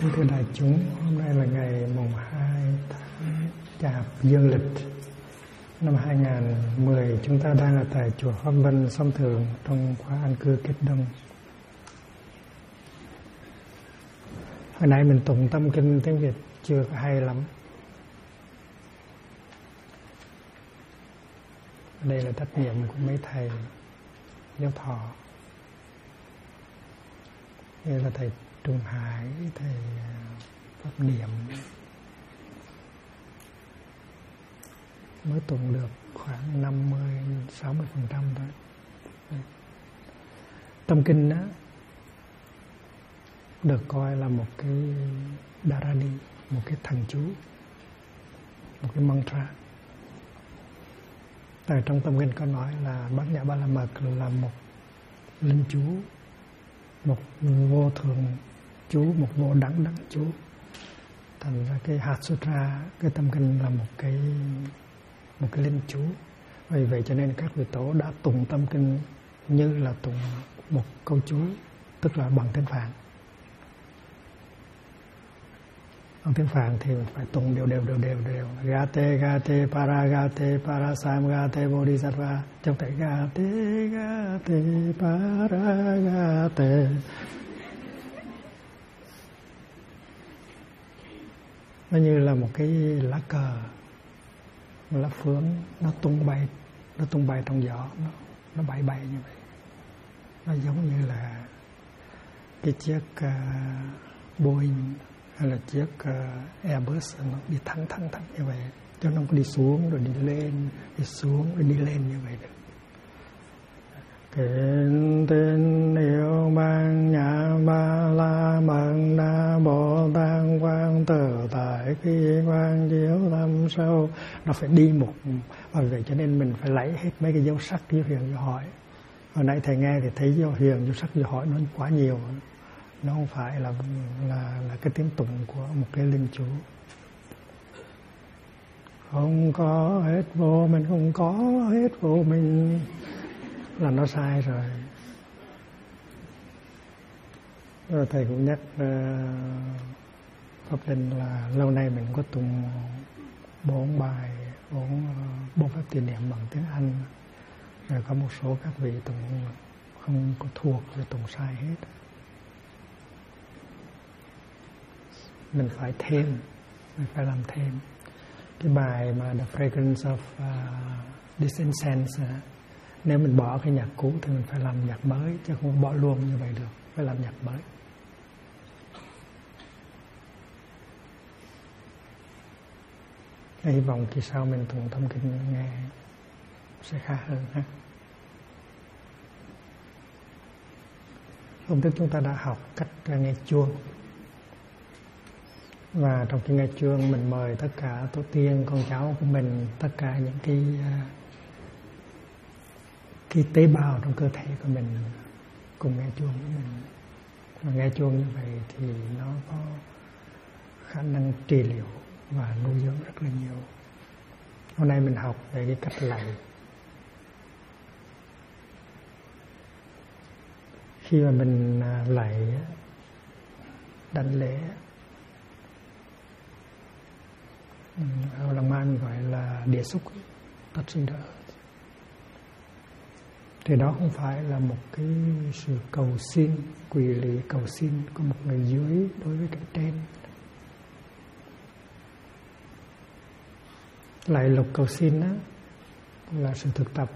Kính thưa đại chúng, hôm nay là ngày mùng 2 tháng Chạp dương lịch năm 2010. Chúng ta đang ở tại chùa Pháp Vân, Sông Thượng trong khóa an cư Kết Đông. Hồi nãy mình tụng tâm kinh tiếng Việt chưa có hay lắm. Đây là trách nhiệm của mấy thầy giáo thọ. Đây là thầy Trung Hải, thầy Pháp Niệm mới tụng được khoảng 50-60% thôi. Tâm kinh đó được coi là một cái Dharani, một cái thần chú, một cái mantra. Tại trong tâm kinh có nói là Bát Nhã Ba La Mật là một linh chú, một vô thường chú, một vô đẳng đẳng chú. Thành ra cái hạt sutra, cái tâm kinh là một cái linh chú. Vì vậy cho nên các vị tổ đã tụng tâm kinh như là tụng một câu chú, tức là bằng tiếng Phạn. Bằng tiếng Phạn thì phải tụng đều. Gate parasam gate bodhisattva. Trong thể gate paragate. Nó như là một cái lá cờ, một lá phướng, nó tung bay trong gió, nó bay như vậy. Nó giống như là cái chiếc Boeing hay là chiếc Airbus, nó đi thẳng như vậy, cho nó không có đi xuống rồi đi lên, đi xuống rồi đi lên như vậy được. Kính tin yêu Ban Nhã Ba La Mật Na Bồ Tát Quang Tự Tại Khi Quang Chiếu Tâm Sâu. Nó phải đi một, và vậy cho nên mình phải lấy hết mấy cái dấu sắc, dấu huyền, dấu hỏi. Hồi nãy thầy nghe thì thấy dấu huyền, dấu sắc, dấu hỏi nó quá nhiều. Nó không phải là cái tiếng tụng của một cái linh chú. Không có hết vô mình, không có hết vô mình là nó sai rồi. Rồi thầy cũng nhắc Pháp Linh là lâu nay mình có tụng 4 bài, 4 pháp trì niệm bằng tiếng Anh. Rồi có một số các vị tụng không có thuộc, rồi tụng sai hết. Mình phải thêm, mình phải làm thêm. Cái bài mà The Fragrance of This Incense, nếu mình bỏ cái nhạc cũ thì mình phải làm nhạc mới, chứ không bỏ luôn như vậy được, phải làm nhạc mới. Hy vọng kỳ sau mình tụng tâm kinh nghe sẽ khá hơn ha. Hôm trước chúng ta đã học cách nghe chuông. Và trong khi nghe chuông mình mời tất cả tổ tiên, con cháu của mình, tất cả những cái tế bào trong cơ thể của mình cùng nghe chuông với mình. Và nghe chuông như vậy thì nó có khả năng trị liệu và nuôi dưỡng rất là nhiều. Hôm nay mình học về cái cách lạy. Khi mà mình lạy, đảnh lễ, ở Lăng Man gọi là địa xúc, touching the earth, thì đó không phải là một cái sự cầu xin, quỳ lạy cầu xin của một người dưới đối với cái trên. Lạy lục cầu xin đó là sự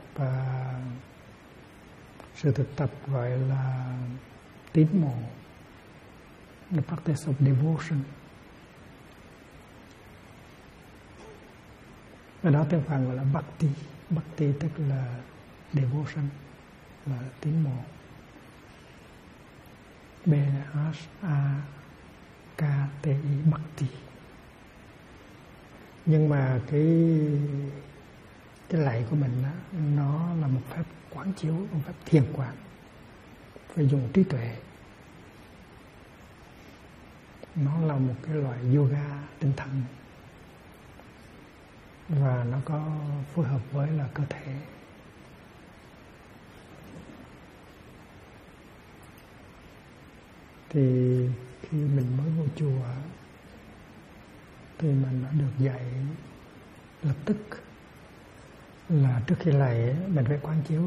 thực tập gọi là tín mộ, the practice of devotion. Và đó tiếng Phạn gọi là Bhakti. Bhakti tức là devotion, là tín mộ. B-H-A-K-T-I, Bhakti. Nhưng mà cái lạy của mình đó, nó là một phép quán chiếu, một phép thiền quán. Phải dùng trí tuệ. Nó là một cái loại yoga tinh thần. Và nó có phối hợp với là cơ thể. Thì khi mình mới vô chùa thì mình đã được dạy lập tức là trước khi lạy mình phải quán chiếu.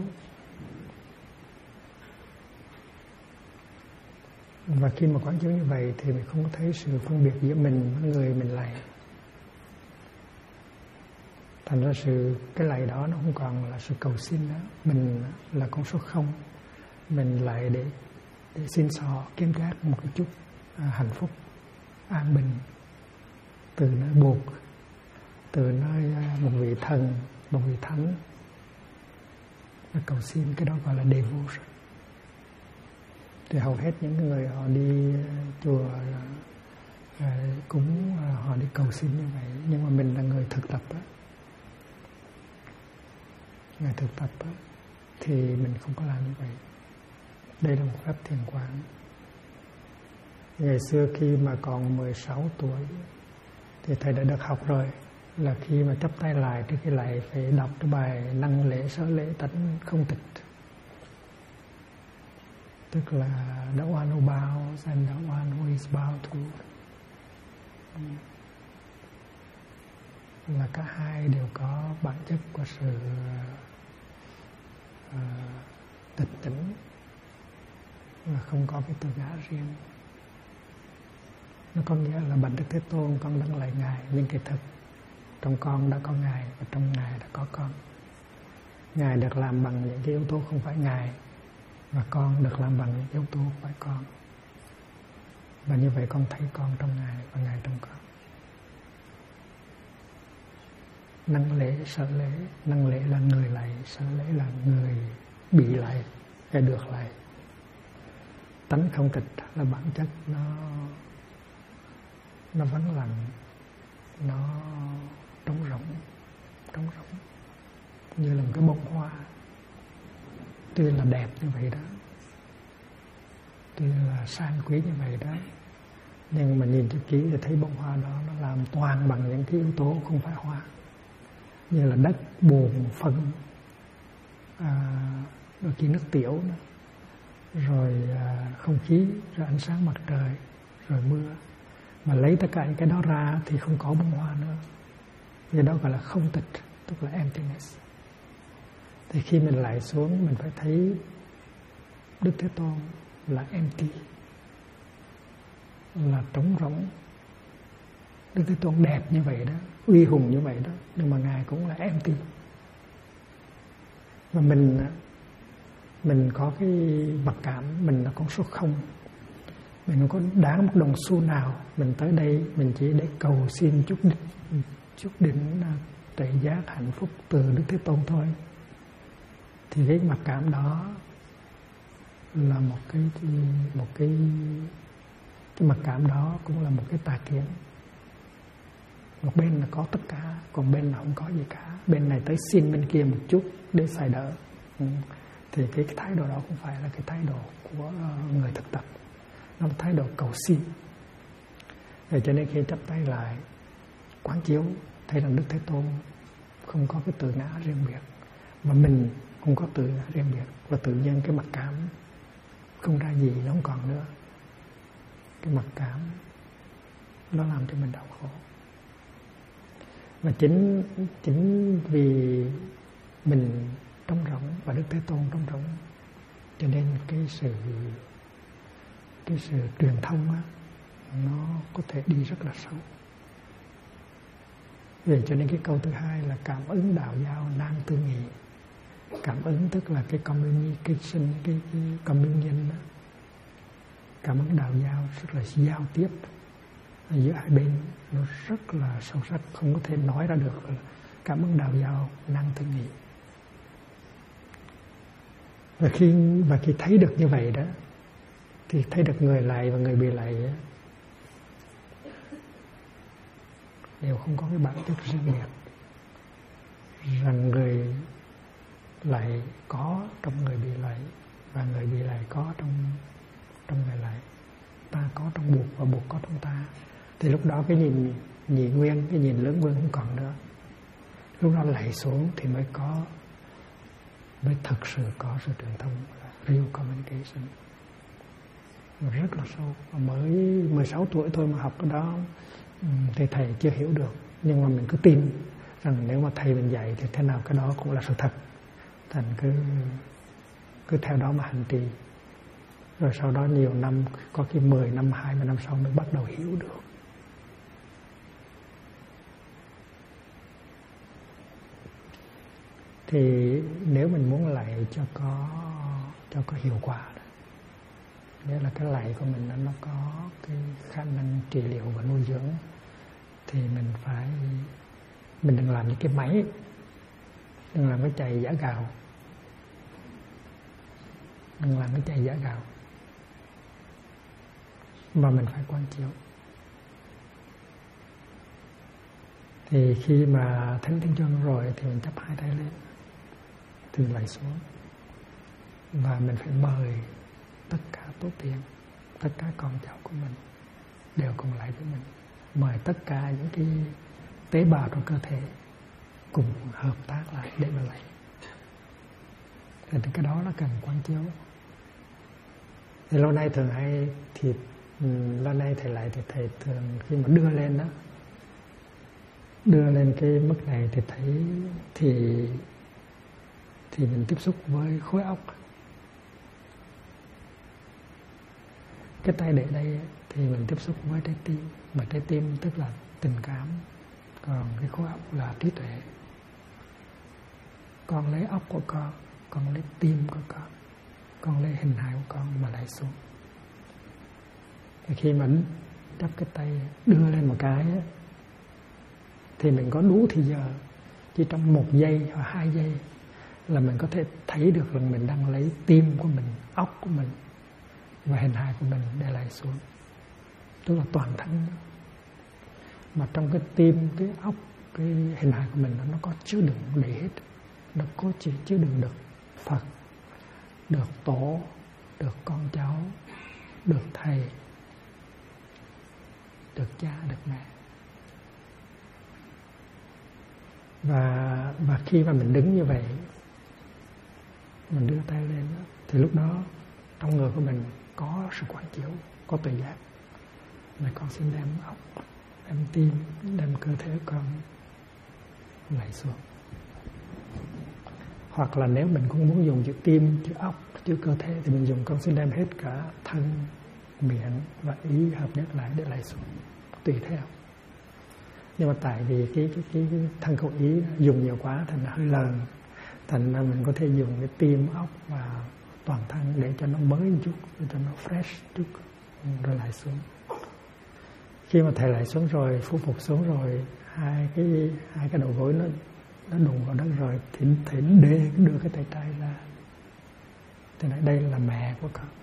Và khi mà quán chiếu như vậy thì mình không có thấy sự phân biệt giữa mình với người mình lạy. Thành ra cái lạy đó nó không còn là sự cầu xin nữa. Mình là con số 0. Mình lạy để xin xỏ kiếm giác một cái chút hạnh phúc, an bình từ nơi Bụt, từ nơi một vị thần, một vị thánh. Và cầu xin cái đó gọi là đề vô. Thì hầu hết những người họ đi chùa cũng họ đi cầu xin như vậy. Nhưng mà mình là người thực tập đó. Người thực tập đó, thì mình không có làm như vậy. Đây là một pháp thiền quán. Ngày xưa khi mà còn 16 tuổi thì thầy đã được học rồi, là khi mà chắp tay lại trước khi lại phải đọc cái bài năng lễ sở lễ tánh không tịch. Tức là the one who bows and the one who is bowed to. Là cả hai đều có bản chất của sự tịch tỉnh và không có cái tự ngã riêng. Nó có nghĩa là bạch Đức Thế Tôn con đang lạy Ngài, nhưng kỳ thực trong con đã có Ngài và trong Ngài đã có con. Ngài được làm bằng những cái yếu tố không phải Ngài, và con được làm bằng những yếu tố không phải con. Và như vậy con thấy con trong Ngài và Ngài trong con. Năng lễ, sở lễ. Năng lễ là người lạy, sở lễ là người bị lạy hay được lạy. Tánh không tịch là bản chất nó vắng lặng, nó trống rỗng, như là một cái bông hoa. Tuy là đẹp như vậy đó, tuy là sang quý như vậy đó, nhưng mà nhìn cho kỹ thì thấy bông hoa đó nó làm toàn bằng những cái yếu tố không phải hoa, như là đất, bùn, phân, đôi khi nước tiểu nữa, rồi không khí, rồi ánh sáng mặt trời, rồi mưa. Mà lấy tất cả những cái đó ra thì không có bông hoa nữa. Vì đó gọi là không tịch, tức là emptiness. Thì khi mình lại xuống mình phải thấy Đức Thế Tôn là empty, là trống rỗng. Đức Thế Tôn đẹp như vậy đó, uy hùng như vậy đó, nhưng mà Ngài cũng là empty. Và mình có cái mặc cảm mình là con số 0. Mình không có đáng một đồng xu nào. Mình tới đây mình chỉ để cầu xin chút đỉnh tuệ giác hạnh phúc từ Đức Thế Tôn thôi. Thì cái mặc cảm đó là một cái mặc cảm đó cũng là một cái tà kiến. Một bên là có tất cả, còn bên là không có gì cả. Bên này tới xin bên kia một chút để xài đỡ. Thì cái thái độ đó không phải là cái thái độ của người thực tập. Nó là thái độ cầu xin. Vậy cho nên khi chắp tay lại quán chiếu thấy rằng Đức Thế Tôn không có cái tự ngã riêng biệt, mà mình không có tự ngã riêng biệt, và tự nhiên cái mặc cảm không ra gì, nó không còn nữa. Cái mặc cảm nó làm cho mình đau khổ. Và chính vì mình trống rỗng và Đức Thế Tôn trống rỗng, cho nên cái sự truyền thông á, nó có thể đi rất là sâu. Vậy cho nên cái câu thứ hai là cảm ứng đạo giao nan tư nghị. Cảm ứng tức là cái communication, cái communion đó. Cảm ứng đạo giao rất là giao tiếp giữa hai bên, nó rất là sâu sắc, không có thể nói ra được. Cảm ứng đạo giao nan tư nghị. Và khi thấy được như vậy đó, thì thấy được người lạy và người bị lạy đều không có cái bản chất riêng biệt. Rằng người lạy có trong người bị lạy, và người bị lạy có trong người lạy. Ta có trong Bụt và Bụt có trong ta. Thì lúc đó cái nhìn nhị nguyên, cái nhìn lưỡng nguyên không còn nữa. Lúc đó lạy xuống thì mới thực sự có sự truyền thông, là real communication. rất là sâu. Mới 16 tuổi thôi mà học cái đó thì thầy chưa hiểu được, nhưng mà mình cứ tin rằng nếu mà thầy mình dạy thì thế nào cái đó cũng là sự thật. Thành cứ theo đó mà hành trì. Rồi sau đó nhiều năm, có khi 10 năm, 20 năm sau mới bắt đầu hiểu được. Thì nếu mình muốn lạy cho có hiệu quả đó, nghĩa là cái lạy của mình nó có cái khả năng trị liệu và nuôi dưỡng, thì mình đừng làm những cái máy, đừng làm cái chày giã gạo, đừng làm cái chày giã gạo, mà mình phải quán chiếu. Thì khi mà thánh tiếng chuông rồi thì mình chắp hai tay lên, thì mình lạy xuống, và mình phải mời tất cả tổ tiên, tất cả con cháu của mình đều cùng lại với mình, mời tất cả những cái tế bào trong cơ thể cùng hợp tác lại để mà lạy. Thì cái đó là cần quán chiếu. Thì lâu nay thường hay thì lâu nay thầy lại thì thầy thường khi mà đưa lên đó, đưa lên cái mức này thì thấy thì mình tiếp xúc với khối óc. Cái tay để đây thì mình tiếp xúc với trái tim, mà trái tim tức là tình cảm, còn cái khối óc là trí tuệ. Con lấy óc của con lấy tim của con lấy hình hài của con mà lại xuống. Khi mà chắp cái tay đưa lên một cái ấy, thì mình có đủ thì giờ, chỉ trong 1 giây hoặc 2 giây là mình có thể thấy được rằng mình đang lấy tim của mình, óc của mình và hình hài của mình để lại xuống, tức là toàn thân. Mà trong cái tim, cái óc, cái hình hài của mình nó có chứa đựng đầy hết. Nó có chứa đựng được Phật, được tổ, được con cháu, được thầy, được cha, được mẹ. Và khi mà mình đứng như vậy, mình đưa tay lên đó, thì lúc đó trong người của mình có sự quán chiếu, có tuệ giác. Mà con xin đem óc, đem tim, đem cơ thể con lạy xuống. Hoặc là nếu mình cũng muốn dùng chữ tim, chữ óc, chữ cơ thể thì mình dùng con xin đem hết cả thân, miệng và ý hợp nhất lại để lạy xuống, tùy theo. Nhưng mà tại vì cái thân khẩu ý dùng nhiều quá thành hơi lờn, thành ra mình có thể dùng cái tim, óc và toàn thân để cho nó mới một chút, để cho nó fresh chút, rồi lại xuống. Khi mà thầy lại xuống rồi, phu phục xuống rồi, hai cái đầu gối nó đụng vào đất rồi, thì thầy đưa cái tay trái ra. Thì nói đây là mẹ của con.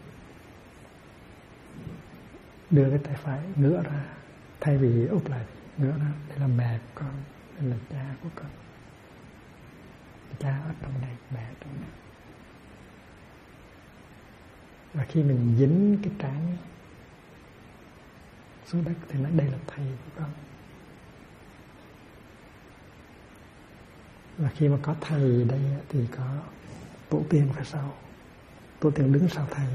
Đưa cái tay phải ngửa ra, thay vì úp lại ngửa ra. Đây là mẹ của con, đây là cha của con. Cha ở trong này, mẹ ở trong này. Và khi mình dính cái trán xuống đất thì nói đây là thầy của con. Và khi mà có thầy đây thì có tổ tiên phía sau. Tổ tiên đứng sau thầy.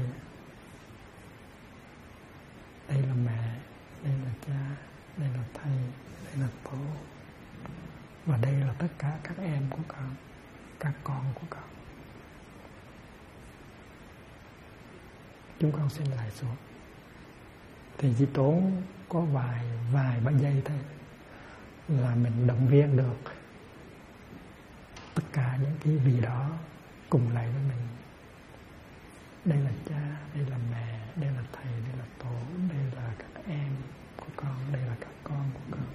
Đây là mẹ, đây là cha, đây là thầy, đây là tổ. Và đây là tất cả các em của con, các con của con. Chúng con xin lại xuống. Thì chỉ tốn có vài ba giây thôi là mình động viên được tất cả những cái vị đó cùng lại với mình. Đây là cha, đây là mẹ, đây là thầy, đây là tổ, đây là các em của con, đây là các con của con.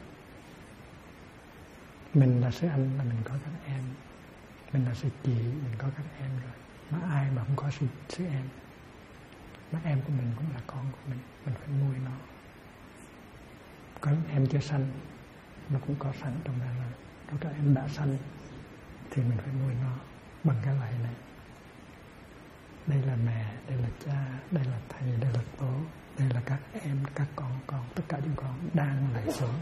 Mình là sư anh là mình có các em, mình là sư chị mình có các em rồi. Mà ai mà không có sư em, mà em của mình cũng là con của mình phải nuôi nó. Có những em chưa sanh, nó cũng có sẵn trong đó rồi. Có các em đã sanh thì mình phải nuôi nó bằng cái lạy này. Đây là mẹ, đây là cha, đây là thầy, đây là tổ, đây là các em, các con, tất cả chúng con đang lạy xuống.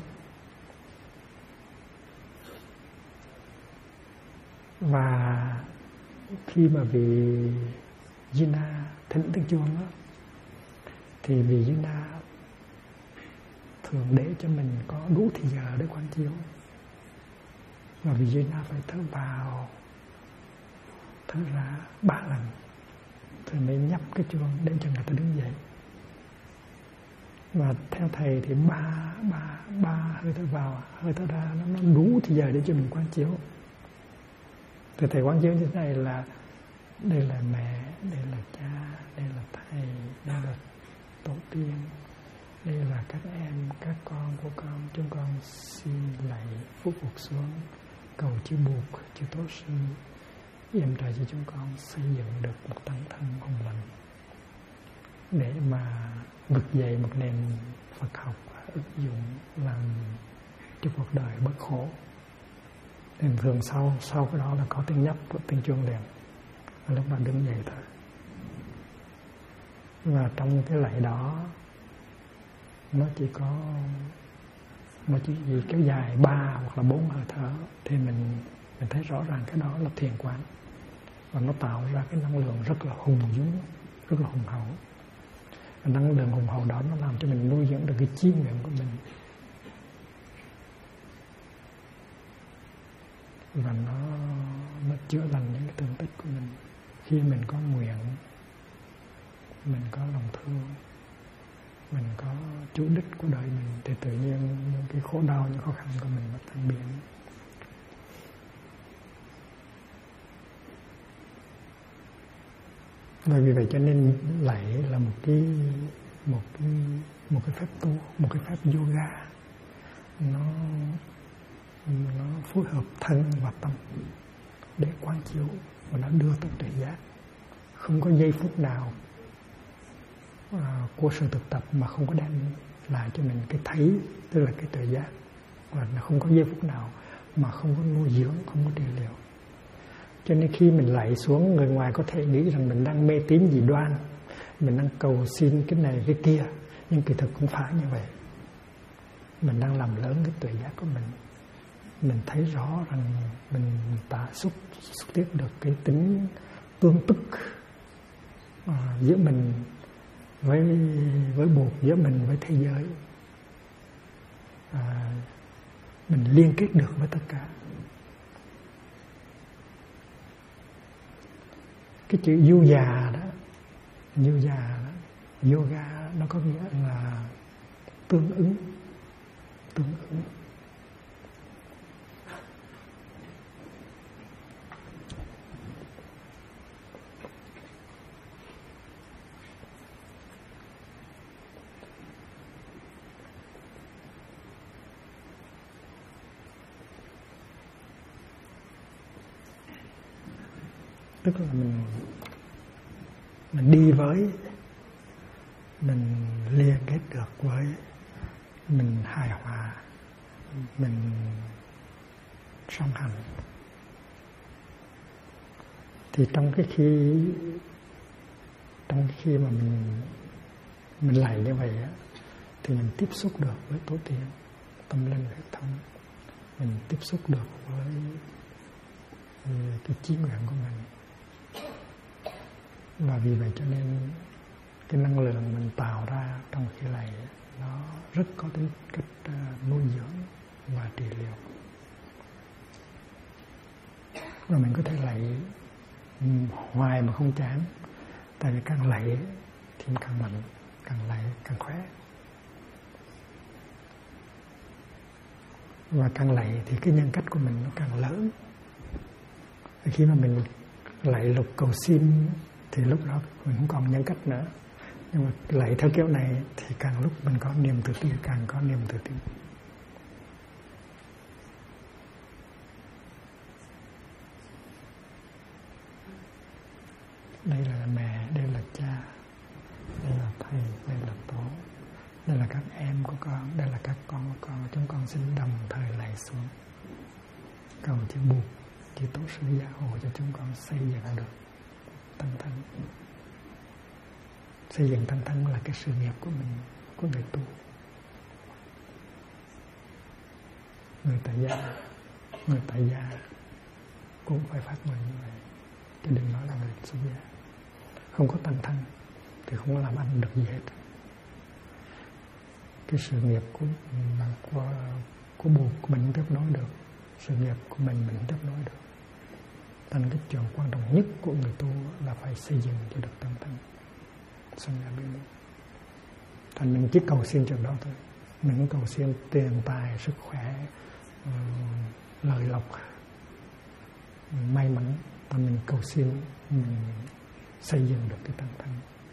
Và khi mà vị Gina thỉnh tiếng chuông đó, thì Vijayana thường để cho mình có đủ thời giờ để quán chiếu. Và Vijayana phải thở vào, thở ra 3 lần thì mới nhấp cái chuông để cho người ta đứng dậy. Và theo thầy thì ba hơi thở vào, hơi thở ra nó đủ thời giờ để cho mình quán chiếu. Thì thầy quán chiếu như thế này là đây là mẹ, đây là cha, đây là thầy, đây là tổ tiên, đây là các em, các con của con. Chúng con xin lạy phúc phục xuống, cầu chư Bụt, chư Tổ sư yểm trợ cho chúng con xây dựng được một tăng thân hùng mạnh để mà vực dậy một nền Phật học ứng dụng làm cho cuộc đời bất khổ. Nên thường sau cái đó là có tiếng nhấp của tiếng chuông liền, lúc mà đứng dậy thôi. Và trong cái lạy đó nó chỉ kéo dài 3 hoặc là 4 hơi thở thì mình thấy rõ ràng cái đó là thiền quán, và nó tạo ra cái năng lượng rất là hùng dũng, rất là hùng hậu. Và năng lượng hùng hậu đó nó làm cho mình nuôi dưỡng được cái chí nguyện của mình, và nó chữa lành những cái thương tích của mình. Khi mình có nguyện, mình có lòng thương, mình có chủ đích của đời mình, thì tự nhiên những cái khổ đau, những khó khăn của mình nó tan biến. Và vì vậy cho nên lạy là một cái phép tu, một cái phép yoga. Nó phối hợp thân và tâm để quán chiếu, và nó đưa tới tuệ giác. Không có giây phút nào của sự thực tập mà không có đem lại cho mình cái thấy, tức là cái tuệ giác. Và nó không có giây phút nào mà không có nuôi dưỡng, không có trị liệu. Cho nên khi mình lạy xuống, người ngoài có thể nghĩ rằng mình đang mê tín dị đoan, mình đang cầu xin cái này cái kia, nhưng kỳ thực không phải như vậy. Mình đang làm lớn cái tuệ giác của mình. Mình thấy rõ rằng mình đã xúc tiếp được cái tính tương tức giữa mình với Bụt, giữa mình với thế giới. Mình liên kết được với tất cả. Cái chữ yoga đó, yoga nó có nghĩa là tương ứng. Tức là mình đi với, mình liên kết được với, mình hài hòa, mình song hành. Thì trong cái khi mà mình lạy như vậy á, thì mình tiếp xúc được với tổ tiên, tâm linh hệ thống, mình tiếp xúc được với cái chí nguyện của mình. Và vì vậy cho nên cái năng lượng mình tạo ra trong khi lạy nó rất có tính cách nuôi dưỡng và trị liệu. Và mình có thể lạy hoài mà không chán. Tại vì càng lạy thì càng mạnh, càng lạy càng khỏe. Và càng lạy thì cái nhân cách của mình nó càng lớn. Khi mà mình lạy lục cầu xin thì lúc đó mình không còn nhân cách nữa. Nhưng mà lạy theo kiểu này thì càng lúc mình có niềm tự tin, càng có niềm tự tin. Đây là mẹ, đây là cha, đây là thầy, đây là tổ, đây là các em của con, đây là các con của con. Chúng con xin đồng thời lạy xuống, cầu chư Bụt, chư Tổ sư gia hộ cho chúng con xây dựng được tăng thân. Xây dựng tăng thân là cái sự nghiệp của mình, của người tu. Người tại gia cũng phải phát nguyện như vậy, chứ đừng nói là người xuất gia. Không có tăng thân thì không có làm ăn được gì hết. cái sự nghiệp của buộc mình không tiếp nối được, sự nghiệp của mình không tiếp nối được. Thành cái chuyện quan trọng nhất của người tu là phải xây dựng cho được tâm thân sanh ra bên đó. Thành mình chỉ cầu xin chuyện đó thôi, mình không cầu xin tiền tài, sức khỏe, lợi lộc, may mắn, mà mình cầu xin mình xây dựng được cái tâm thân,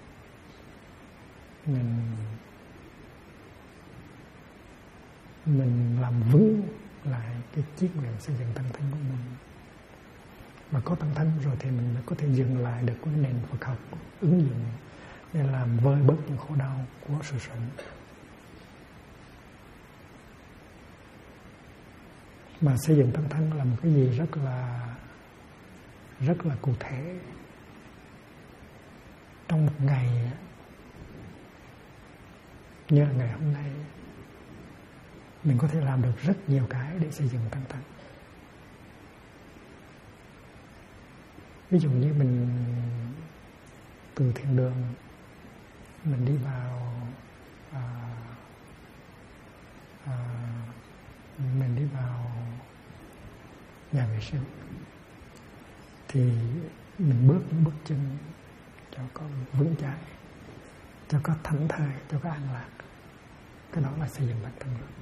mình làm vững lại cái chí nguyện xây dựng tâm thân của mình. Mà có tâm thân rồi thì mình mới có thể dừng lại được cái nền Phật học ứng dụng để làm vơi bớt những khổ đau của sự sống. Mà xây dựng tâm thân là một cái gì rất là cụ thể. Trong một ngày như là ngày hôm nay, mình có thể làm được rất nhiều cái để xây dựng tâm thân. Ví dụ như mình từ thiền đường mình đi vào mình đi vào nhà vệ sinh thì mình bước những bước chân cho có vững chãi, cho có thảnh thơi, cho có an lạc. Cái đó là xây dựng bản thân rồi.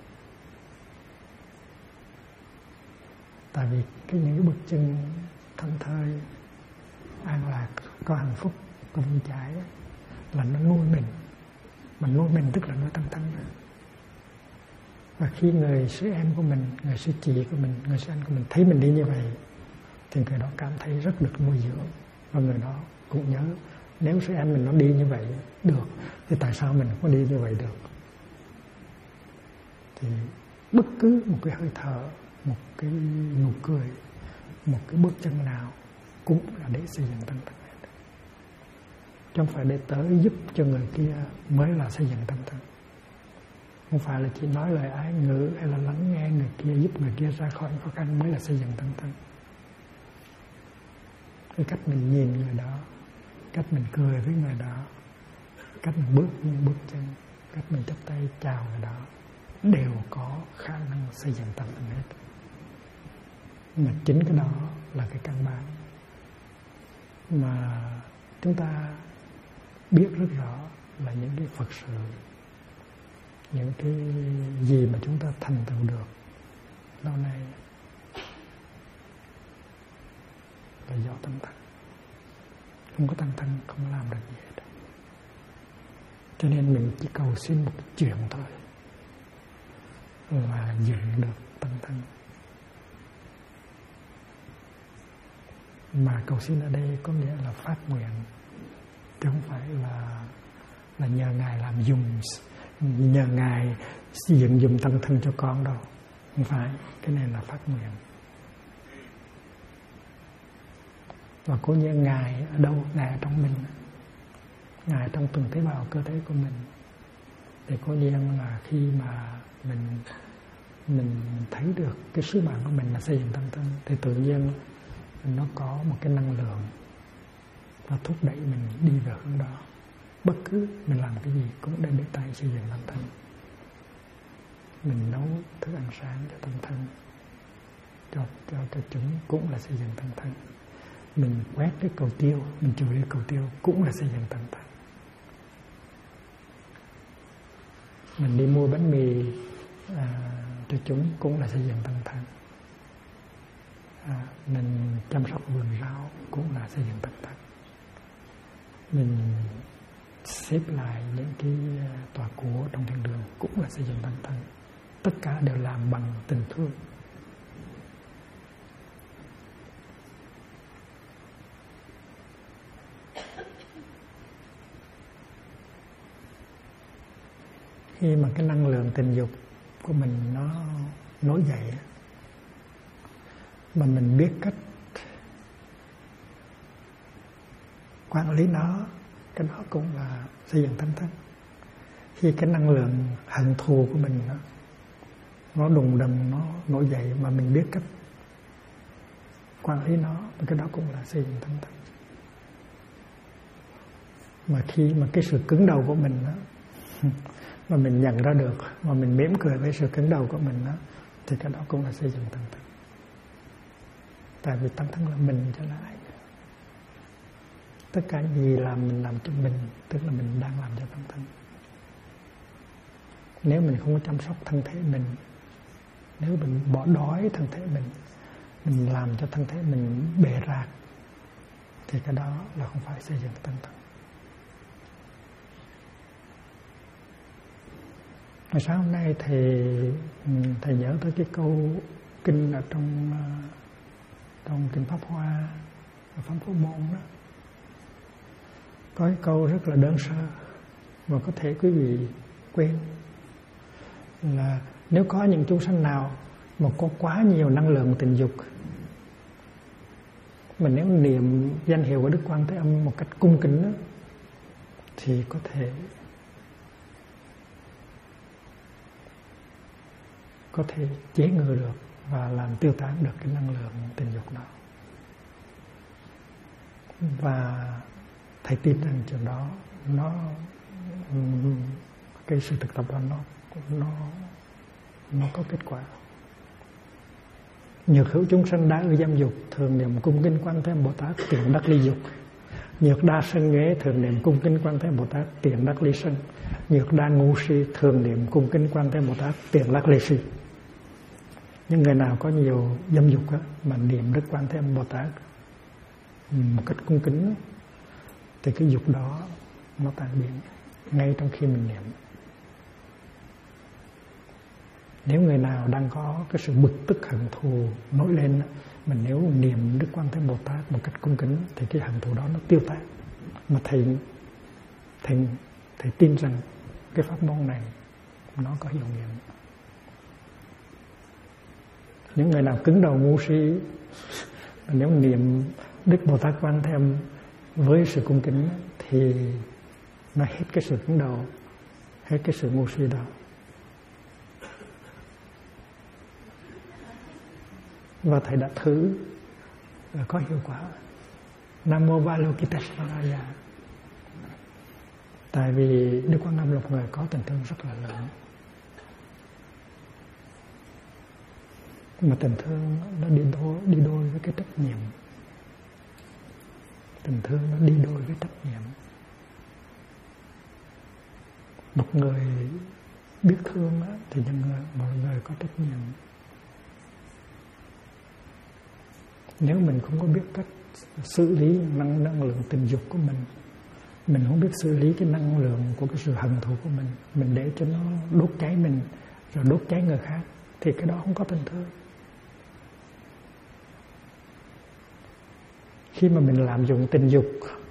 Tại vì những cái bước chân thảnh thơi, an lạc, có hạnh phúc, có vững chãi là nó nuôi mình. Mà nuôi mình tức là nuôi tâm thân rồi. Và khi người sư em của mình, người sư chị của mình, người sư anh của mình thấy mình đi như vậy thì người đó cảm thấy rất được nuôi dưỡng. Và người đó cũng nhớ, nếu sư em mình nó đi như vậy được thì tại sao mình không có đi như vậy được. Thì bất cứ một cái hơi thở, một cái nụ cười, một cái bước chân nào cũng là để xây dựng tâm thân. Chứ không phải để tới giúp cho người kia mới là xây dựng tâm thân. Không phải là chỉ nói lời ái ngữ hay là lắng nghe người kia, giúp người kia ra khỏi khó khăn mới là xây dựng tâm thân. Cái cách mình nhìn người đó, cách mình cười với người đó, cách mình bước những bước chân, cách mình chắp tay chào người đó đều có khả năng xây dựng tâm thân hết. Mà chính cái đó là cái căn bản mà chúng ta biết rất rõ là những cái Phật sự, những cái gì mà chúng ta thành tựu được lâu nay là do tâm thân. Không có tâm thân không làm được gì hết. Cho nên mình chỉ cầu xin một chuyện thôi là dựng được tâm thân. Mà cầu xin ở đây có nghĩa là phát nguyện, chứ không phải là nhờ Ngài làm dùng, nhờ Ngài dựng dùng tâm thân cho con đâu. Không phải, cái này là phát nguyện. Và có nghĩa Ngài ở đâu? Ngài ở trong mình, Ngài trong từng tế bào cơ thể của mình. Thì có nghĩa là khi mà mình thấy được cái sứ mạng của mình là xây dựng tâm thân thì tự nhiên nó có một cái năng lượng và thúc đẩy mình đi về hướng đó. Bất cứ mình làm cái gì cũng để tay xây dựng tâm thân. Mình nấu thức ăn sáng cho tâm thân, cho chúng cũng là xây dựng tâm thân. Mình quét cái cầu tiêu, mình chửi cái cầu tiêu cũng là xây dựng tâm thân. Mình đi mua bánh mì cho chúng cũng là xây dựng tâm thân. Mình chăm sóc vườn rau cũng là xây dựng tâm thân. Mình xếp lại những cái tòa của trong thiên đường cũng là xây dựng tâm thân. Tất cả đều làm bằng tình thương. Khi mà cái năng lượng tình dục của mình nó nổi dậy mà mình biết cách quản lý nó, cái đó cũng là xây dựng tâm thân. Khi cái năng lượng hận thù của mình nó đùng đùng, nó nổi dậy mà mình biết cách quản lý nó, cái đó cũng là xây dựng tâm thân. Mà khi mà cái sự cứng đầu của mình mà mình nhận ra được, mà mình mỉm cười với sự cứng đầu của mình đó, thì cái đó cũng là xây dựng tăng thân. Tại vì tăng thân là mình chứ là ai. Tất cả gì làm mình làm cho mình, tức là mình đang làm cho tăng thân. Nếu mình không có chăm sóc thân thể mình, nếu mình bỏ đói thân thể mình làm cho thân thể mình bể rạc, thì cái đó là không phải xây dựng tăng thân. Ngày sáng hôm nay thầy nhớ tới cái câu kinh ở trong kinh Pháp Hoa và Pháp Phổ Môn đó. Có cái câu rất là đơn sơ mà có thể quý vị quên, là nếu có những chúng sanh nào mà có quá nhiều năng lượng tình dục, mà nếu niệm danh hiệu của Đức Quan Thế Âm một cách cung kính đó, thì có thể chế ngự được và làm tiêu tán được cái năng lượng tình dục đó. Và thầy tin rằng chuyện đó cái sự thực tập đó nó có kết quả. Nhược hữu chúng sanh đá ư dâm dục, thường niệm cung kính Quan Thế Âm Bồ Tát tiện đắc ly dục. Nhược đa sân nhuế, thường niệm cung kính Quan Thế Âm Bồ Tát tiện đắc ly sân. Nhược đa ngu si, thường niệm cung kính Quan Thế Âm Bồ Tát tiện đắc ly si. Những người nào có nhiều dâm dục á, mà niệm Đức Quan Thế Âm Bồ Tát một cách cung kính, thì cái dục đó nó tan biến ngay trong khi mình niệm. Nếu người nào đang có cái sự bực tức hận thù nổi lên, mà nếu niệm Đức Quan Thế Âm Bồ Tát một cách cung kính, thì cái hận thù đó nó tiêu tan. Mà thầy tin rằng cái pháp môn này nó có hiệu nghiệm. Những người nào cứng đầu ngu si, nếu niệm Đức Bồ Tát Quan Thế Âm với sự cung kính, thì nó hết cái sự cứng đầu, hết cái sự ngu si đó. Và thầy đã thử có hiệu quả. Nam Mô Avalokiteshvaraya. Tại vì Đức Quan Âm là một người có tình thương rất là lớn, mà tình thương nó đi đôi với cái trách nhiệm. Tình thương nó đi đôi với trách nhiệm. Một người biết thương thì mọi người có trách nhiệm. Nếu mình không có biết cách xử lý năng lượng tình dục của mình không biết xử lý cái năng lượng của cái sự hận thù của mình để cho nó đốt cháy mình rồi đốt cháy người khác, thì cái đó không có tình thương. Khi mà mình làm dụng tình dục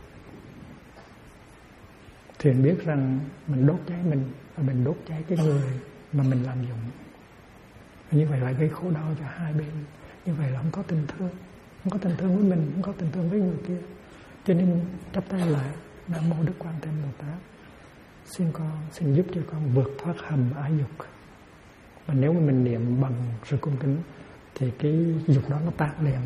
thì mình biết rằng mình đốt cháy mình và mình đốt cháy cái người mà mình làm dụng. Như vậy lại gây khổ đau cho hai bên. Như vậy là không có tình thương. Không có tình thương với mình, không có tình thương với người kia. Cho nên chắp tay lại, Nam Mô Đức Quan Thế Âm Bồ Tát, xin giúp cho con vượt thoát hầm ái dục. Mà nếu mà mình niệm bằng sự cung kính thì cái dục đó nó tan liền.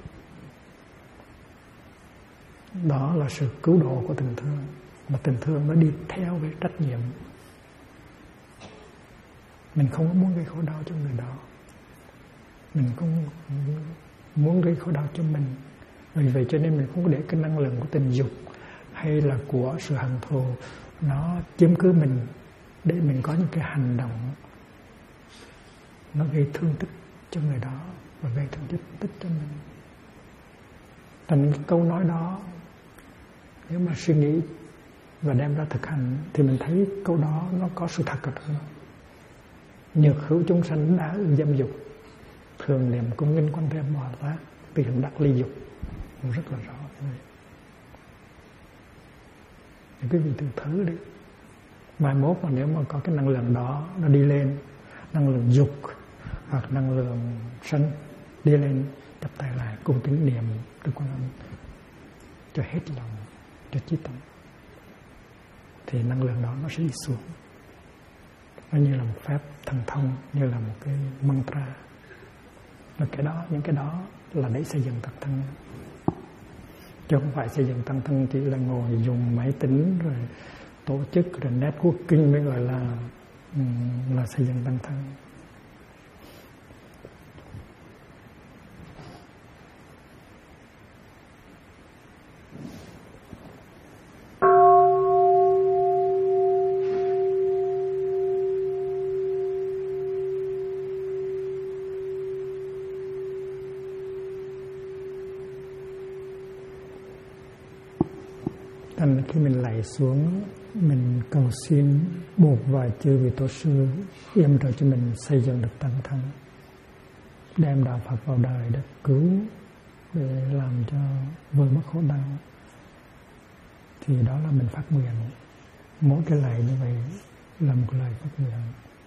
Đó là sự cứu độ của tình thương. Mà tình thương nó đi theo với trách nhiệm. Mình không muốn gây khổ đau cho người đó, mình không muốn gây khổ đau cho mình. Vì vậy cho nên mình không có để cái năng lượng của tình dục hay là của sự hận thù nó chiếm cứ mình, để mình có những cái hành động nó gây thương tích cho người đó và gây thương tích cho mình. Thành cái câu nói đó, nếu mà suy nghĩ và đem ra thực hành thì mình thấy câu đó nó có sự thật ở trong đó. Nhược hữu chúng sanh đã dâm dục, thường niệm cung nghinh Quan Thế Âm Bồ Tát tiện đắc ly dục. Cũng rất là rõ. Thì quý vị tự thử đi. Mai mốt mà nếu mà có cái năng lượng đó nó đi lên, năng lượng dục hoặc năng lượng sân đi lên, chắp tay lại cung kính niệm Đức Quan Âm cho hết lòng, cho chí tâm, thì năng lượng đó nó sẽ đi xuống. Nó như là một phép thần thông, như là một cái mantra. Và những cái đó là để xây dựng tăng thân, chứ không phải xây dựng tăng thân chỉ là ngồi dùng máy tính rồi tổ chức rồi networking mới gọi là là xây dựng tăng thân. Thành khi mình lạy xuống, mình cầu xin một vài chư vị tổ sư yểm trợ cho mình xây dựng được tăng thân, đem đạo Phật vào đời để cứu, để làm cho vơi mất khổ đau, thì đó là mình phát nguyện. Mỗi cái lạy như vậy là một lời phát nguyện.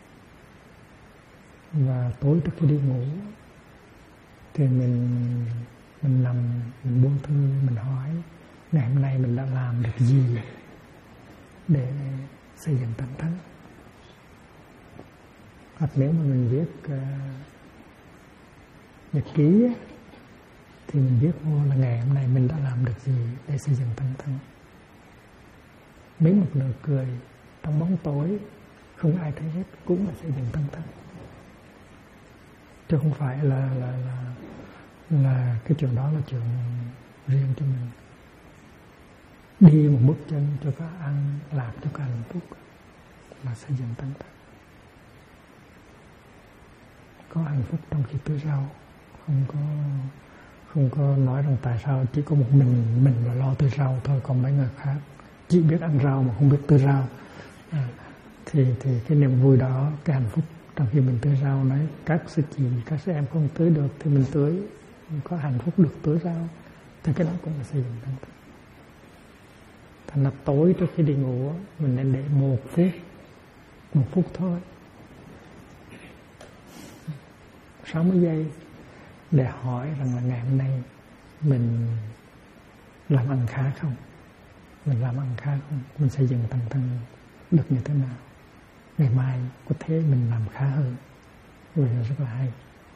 Và tối trước khi đi ngủ thì mình nằm, mình buông thư, mình hỏi ngày hôm nay mình đã làm được gì để xây dựng tăng thân. Hoặc nếu mà mình viết nhật ký thì mình viết vô là ngày hôm nay mình đã làm được gì để xây dựng tăng thân. Mấy một nụ cười trong bóng tối không ai thấy hết cũng là xây dựng tăng thân, chứ không phải là cái chuyện đó là chuyện riêng cho mình. Đi một bước chân cho có ăn, làm cho có hạnh phúc là xây dựng tăng thân. Có hạnh phúc trong khi tưới rau, không có nói rằng tại sao chỉ có một mình là lo tưới rau thôi, còn mấy người khác chỉ biết ăn rau mà không biết tưới rau. Thì cái niềm vui đó, cái hạnh phúc trong khi mình tưới rau, nói các sư chị, các sư em không tưới được thì mình tưới, mình có hạnh phúc được tưới rau, thì cái đó cũng là xây dựng tăng thân. Thành là tối trước khi đi ngủ mình nên để một phút thôi, 60 giây để hỏi rằng là ngày hôm nay mình làm ăn khá không, mình làm ăn khá không, mình xây dựng tăng thân được như thế nào, ngày mai có thể mình làm khá hơn. Vậy là rất là hay.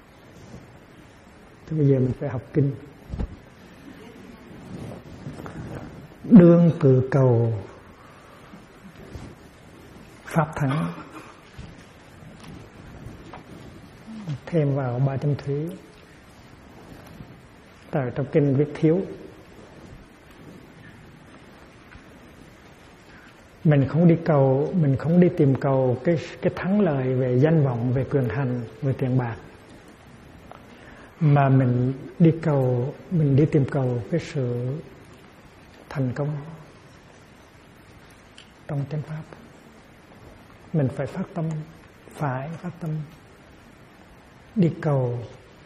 Thế bây giờ mình phải học kinh. Đương cử cầu pháp thắng, thêm vào 300 thúy. Tại trong kinh viết thiếu. Mình không đi tìm cầu cái thắng lợi về danh vọng, về quyền hành, về tiền bạc, mà mình đi tìm cầu cái sự thành công trong chánh pháp. Mình phải phát tâm đi cầu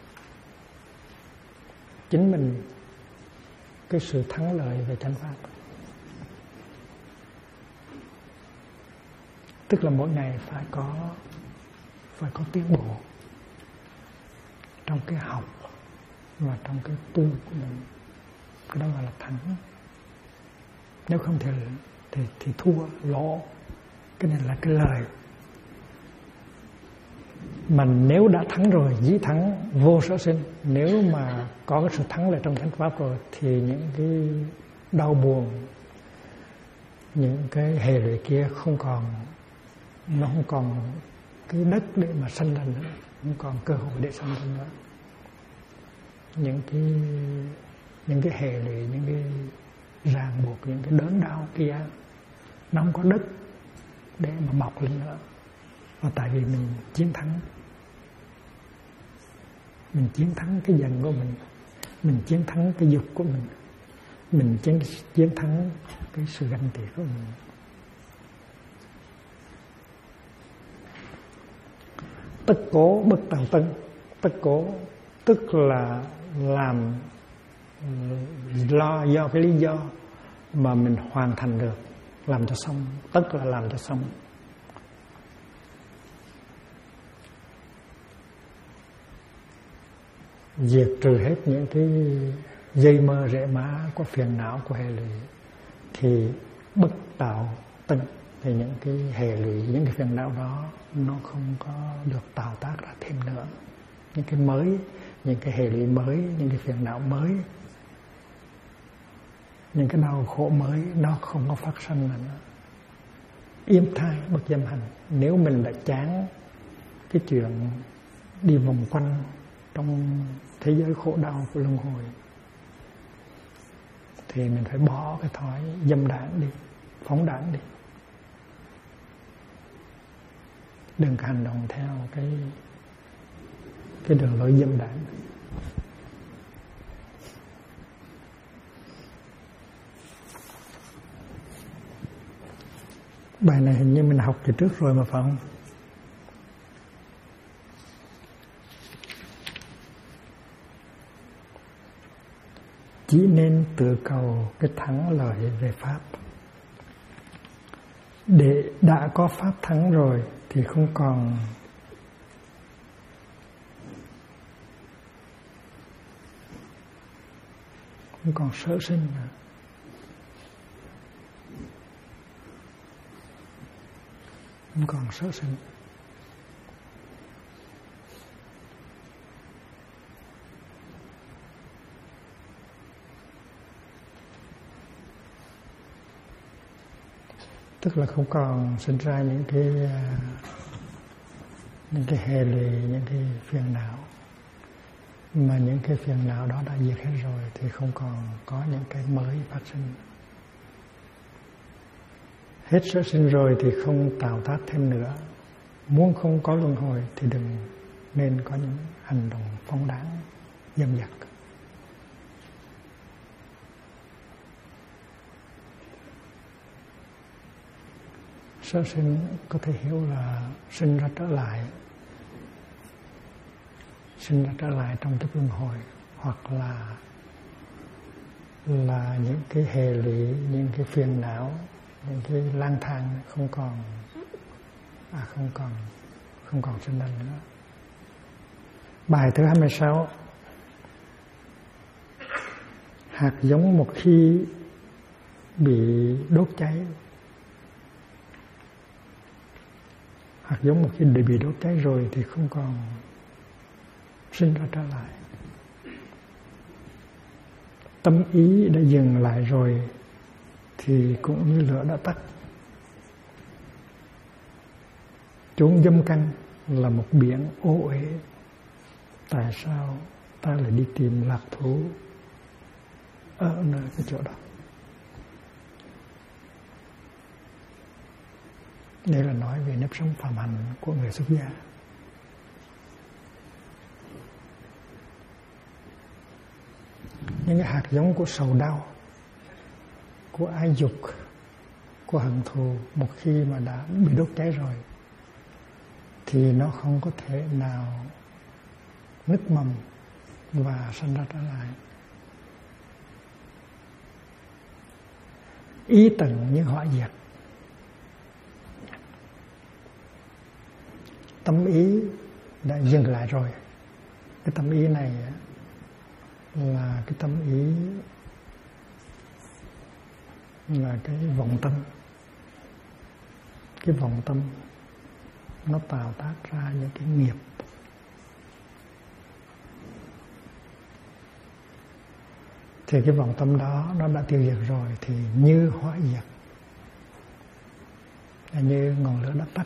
chính mình cái sự thắng lợi về chánh pháp. Tức là mỗi ngày phải có tiến bộ trong cái học và trong cái tu của mình. Cái đó gọi là thắng. Nếu không thì thua, lỗ. Cái này là cái lời. Mà nếu đã thắng rồi, dĩ thắng vô sở sinh. Nếu mà có cái sự thắng lợi trong chánh pháp rồi thì những cái đau buồn, những cái hệ lụy kia nó không còn cái đất để mà sanh ra nữa, không còn cơ hội để sanh ra nữa. Những cái hệ lụy, những cái ràng buộc, những cái đớn đau kia nó không có đất để mà mọc lên nữa. Và tại vì mình chiến thắng cái giận của mình chiến thắng cái dục của mình chiến thắng cái sự ganh tị của mình. Tất cố bất tàng tân. Tất cố tức là làm do cái lý do mà mình hoàn thành được, làm cho xong. Tất là làm cho xong. Diệt trừ hết những cái dây mơ rễ má của phiền não, của hệ lụy, thì bất tạo tân. Thì những cái hệ lụy, những cái phiền não đó nó không có được tạo tác ra thêm nữa. Những cái mới, những cái hệ lụy mới, những cái phiền não mới, những cái đau khổ mới nó không có phát sinh nữa. yếm thai bất dâm hành. Nếu mình đã chán cái chuyện đi vòng quanh trong thế giới khổ đau của luân hồi thì mình phải bỏ cái thói dâm đãng đi, phóng đãng đi. Đừng có hành động theo cái đường lối dâm đãng. Bài này hình như mình học từ trước rồi mà phải không? Chỉ nên tự cầu cái thắng lợi về Pháp. Để đã có Pháp thắng rồi thì không còn sở sinh nữa. Không còn sở sinh. Tức là không còn sinh ra những cái hệ lụy, những cái phiền não. Mà những cái phiền não đó đã diệt hết rồi thì không còn có những cái mới phát sinh. Hết sở sinh rồi thì không tạo tác thêm nữa. Muốn không có luân hồi thì đừng nên có những hành động phóng đãng, dâm dật. Sở sinh có thể hiểu là sinh ra trở lại trong kiếp luân hồi, hoặc là những cái hệ lụy, những cái phiền não, những cái lang thang không còn sinh ra nữa. Bài thứ 26. Hạt giống một khi bị đốt cháy, hạt giống một khi bị đốt cháy rồi thì không còn sinh ra trở lại. Tâm ý đã dừng lại rồi thì cũng như lửa đã tắt. Chốn dâm căn là một biển ô uế. Tại sao ta lại đi tìm lạc thú ở nơi cái chỗ đó? Đây là nói về nếp sống phạm hạnh của người xuất gia. Những cái hạt giống của sầu đau, của ái dục, của hận thù, một khi mà đã bị đốt cháy rồi thì nó không có thể nào nứt mầm và sanh ra trở lại. Ý tận như hỏa diệt. Tâm ý đã dừng lại rồi. Cái tâm ý này là cái tâm ý, là cái vọng tâm. Cái vọng tâm nó tạo tác ra những cái nghiệp. Thì cái vọng tâm đó nó đã tiêu diệt rồi thì như hỏa diệt, là như ngọn lửa đã tắt.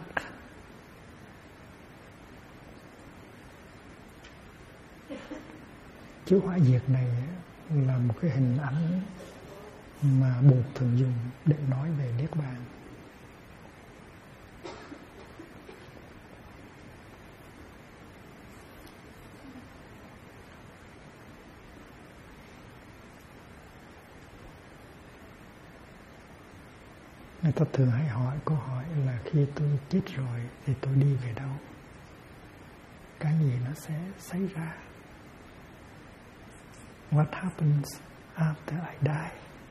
Chữ hỏa diệt này là một cái hình ảnh mà Bụt thường dùng để nói về Niết Bàn. Người ta thường hay hỏi câu hỏi là khi tôi chết rồi thì tôi đi về đâu? Cái gì nó sẽ xảy ra? What happens after I die?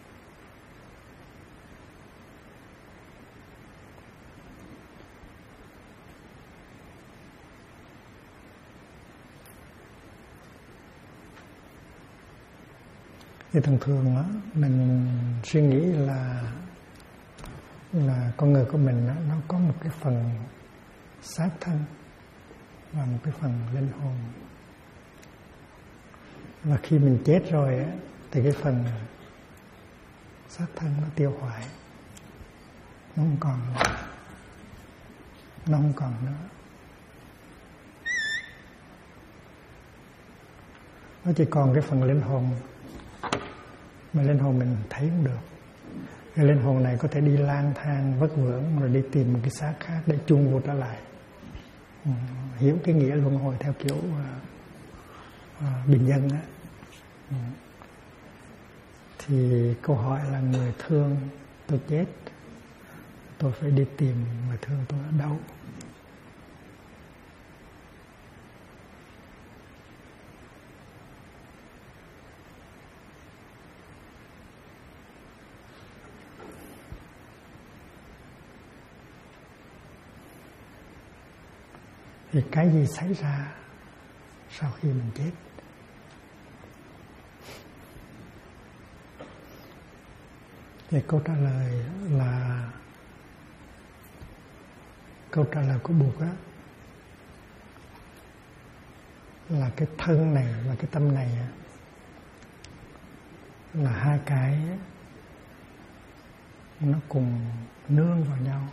Thì thường thường á, mình suy nghĩ là con người của mình á, nó có một cái phần xác thân và một cái phần linh hồn. Và khi mình chết rồi á, thì cái phần xác thân nó tiêu hoại, nó không còn nó không còn nữa. Nó chỉ còn cái phần linh hồn, mà linh hồn mình thấy không được. Cái linh hồn này có thể đi lang thang vất vưởng rồi đi tìm một cái xác khác để chung vô trở lại. Hiểu cái nghĩa luân hồi theo kiểu bình dân á. Thì câu hỏi là người thương tôi chết, tôi phải đi tìm người thương tôi ở đâu? Thì cái gì xảy ra sau khi mình chết? Thì câu trả lời của Bụt á là cái thân này và cái tâm này là hai cái nó cùng nương vào nhau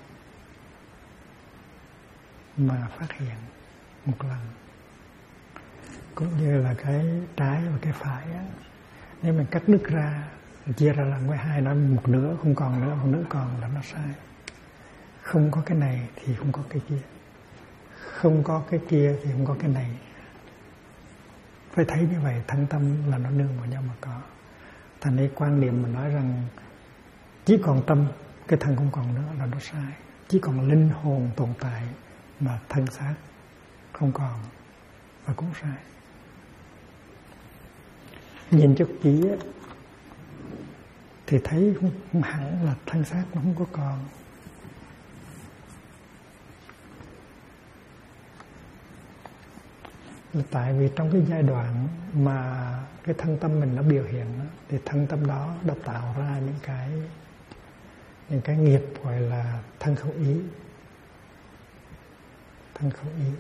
mà phát hiện một lần. Cũng như là cái trái và cái phải á, nếu mình cắt đứt ra, chia ra làm hai, nói một nửa không còn nữa, một nửa còn là nó sai. Không có cái này thì không có cái kia, không có cái kia thì không có cái này. Phải thấy như vậy, thân tâm là nó nương vào nhau mà có. Thành ấy quan niệm mình nói rằng chỉ còn tâm, cái thân không còn nữa là nó sai. Chỉ còn linh hồn tồn tại mà thân xác không còn và cũng sai. Nhìn chút kỹ thì thấy không hẳn là thân xác nó không có còn. Là tại vì trong cái giai đoạn mà cái thân tâm mình nó biểu hiện đó, thì thân tâm đó đã tạo ra những cái nghiệp gọi là thân khẩu ý. Thân khẩu ý.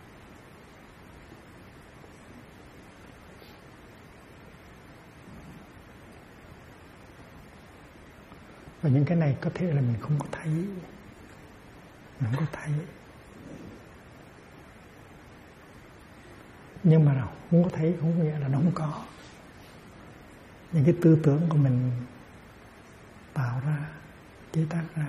Và những cái này có thể là mình không có thấy. Mình không có thấy. Nhưng mà không có thấy không có nghĩa là nó không có. Những cái tư tưởng của mình tạo ra, chế tác ra,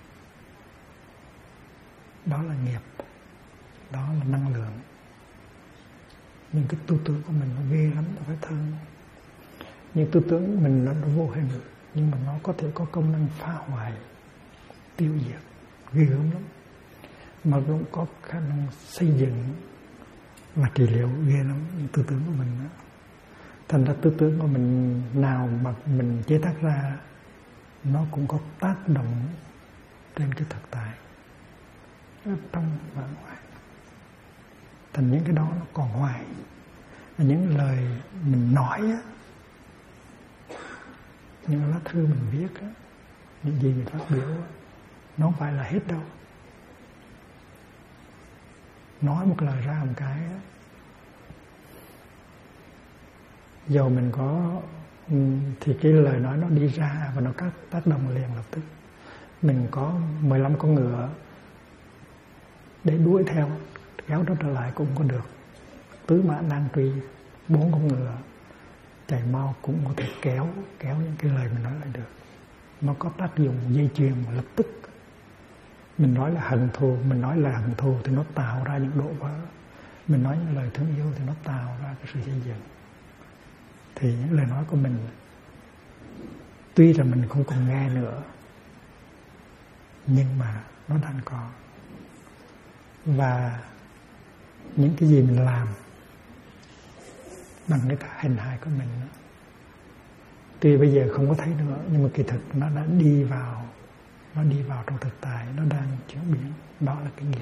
đó là nghiệp, đó là năng lượng. Những cái tư tưởng của mình nó ghê lắm, nó phải thân. Nhưng tư tưởng của mình nó vô hình, nhưng mà nó có thể có công năng phá hoại, tiêu diệt, ghê gớm lắm. Mà cũng có khả năng xây dựng và trị liệu ghê lắm tư tưởng của mình đó. Thành ra tư tưởng của mình nào mà mình chế tác ra nó cũng có tác động trên cái thực tại ở trong và ngoài. Thành những cái đó nó còn hoài. Và những lời mình nói á, những lá thư mình viết á, những gì mình phát biểu á, nó không phải là hết đâu. Nói một lời ra một cái á, dầu mình có thì cái lời nói nó đi ra và nó tác động liền lập tức. Mình có 15 con ngựa để đuổi theo, kéo nó trở lại cũng có được. Tứ mã nan truy, 4 con ngựa chạy mau cũng có thể kéo những cái lời mình nói lại được. Nó có tác dụng dây chuyền lập tức. Mình nói là hận thù, mình nói là hận thù thì nó tạo ra những độ vỡ. Mình nói những lời thương yêu thì nó tạo ra cái sự xây dựng. Thì những lời nói của mình tuy là mình không còn nghe nữa, nhưng mà nó đang còn. Và những cái gì mình làm bằng cái hình hài của mình, tuy bây giờ không có thấy nữa, nhưng mà kỳ thực nó đã đi vào trong thực tại, nó đang chuyển biến. Đó là cái nghiệp.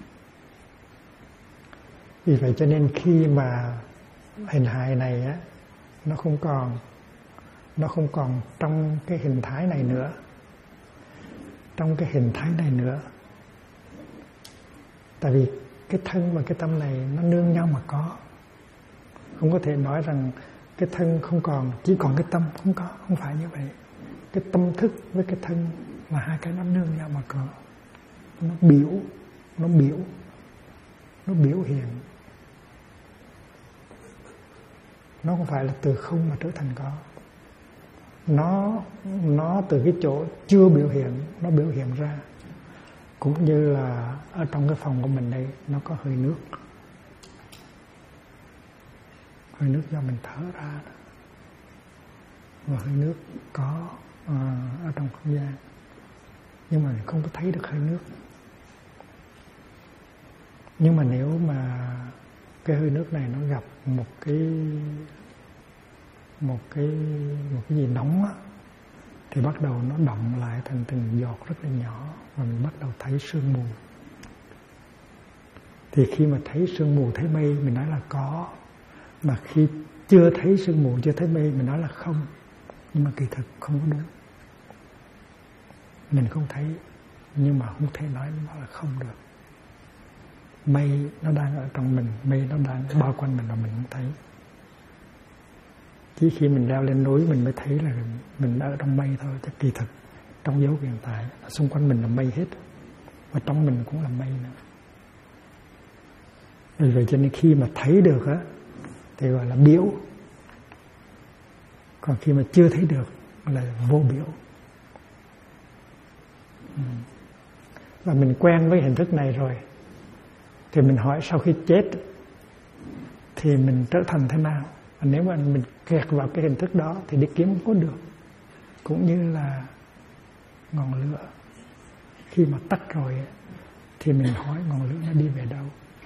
Vì vậy cho nên khi mà hình hài này á, nó không còn trong cái hình thái này nữa, trong cái hình thái này nữa. Tại vì cái thân và cái tâm này nó nương nhau mà có. Không có thể nói rằng cái thân không còn, chỉ còn cái tâm không có. Không phải như vậy. Cái tâm thức với cái thân là hai cái nó nương nhau mà có. Nó biểu nó biểu hiện. Nó không phải là từ không mà trở thành có. Nó từ cái chỗ chưa biểu hiện, nó biểu hiện ra. Cũng như là ở trong cái phòng của mình đây, nó có hơi nước. Hơi nước do mình thở ra đó. Và hơi nước có ở trong không gian. Nhưng mà mình không có thấy được hơi nước. Nhưng mà nếu mà cái hơi nước này nó gặp một cái gì nóng á, thì bắt đầu nó đọng lại thành từng giọt rất là nhỏ và mình bắt đầu thấy sương mù. Thì khi mà thấy sương mù, thấy mây, mình nói là có. Mà khi chưa thấy sương mù, chưa thấy mây, mình nói là không. Nhưng mà kỳ thực không có đúng. Mình không thấy, nhưng mà không thể nói nó là không được. Mây nó đang ở trong mình, mây nó đang bao quanh mình và mình không thấy. Chỉ khi mình leo lên núi mình mới thấy là mình ở trong mây thôi. Chứ kỳ thực trong dấu hiện tại xung quanh mình là mây hết, và trong mình cũng là mây nữa. Vì vậy cho nên khi mà thấy được á thì gọi là biểu, còn khi mà chưa thấy được là vô biểu. Và mình quen với hình thức này rồi thì mình hỏi sau khi chết thì mình trở thành thế nào. Và nếu mà mình kẹt vào cái hình thức đó thì đi kiếm không có được. Cũng như là ngọn lửa khi mà tắt rồi thì mình hỏi ngọn lửa nó đi về đâu.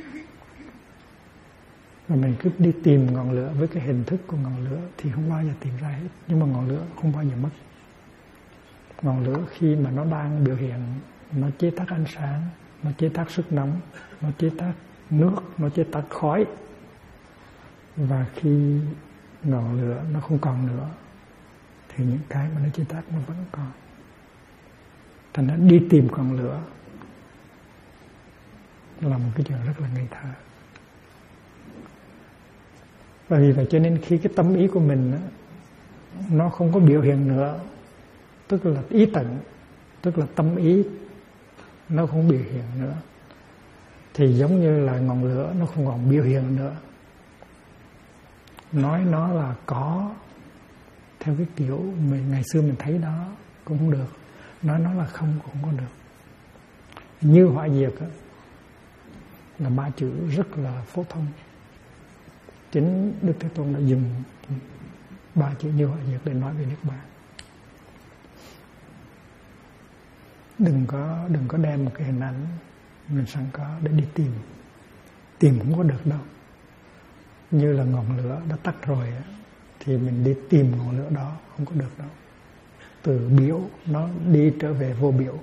Và mình cứ đi tìm ngọn lửa với cái hình thức của ngọn lửa thì không bao giờ tìm ra hết. Nhưng mà ngọn lửa không bao giờ mất. Ngọn lửa khi mà nó đang biểu hiện, nó chế tác ánh sáng, nó chế tác sức nóng, nó chế tác nước, nó chế tác khói. Và khi ngọn lửa nó không còn nữa thì những cái mà nó chế tác nó vẫn còn. Thành ra đi tìm ngọn lửa là một cái chuyện rất là ngây thơ. Và vì vậy cho nên khi cái tâm ý của mình nó không có biểu hiện nữa, tức là ý tận, tức là tâm ý nó không biểu hiện nữa, thì giống như là ngọn lửa nó không còn biểu hiện nữa. Nói nó là có theo cái kiểu mình ngày xưa mình thấy nó cũng không được, nói nó là không cũng không có được. Như hỏa diệt là ba chữ rất là phổ thông. Chính Đức Thế Tôn đã dùng ba chữ như hỏa diệt để nói về Niết Bàn. Đừng có đem một cái hình ảnh mình sẵn có để đi tìm không có được đâu. Như là ngọn lửa đã tắt rồi thì mình đi tìm ngọn lửa đó không có được đâu. Từ biểu nó đi trở về vô biểu.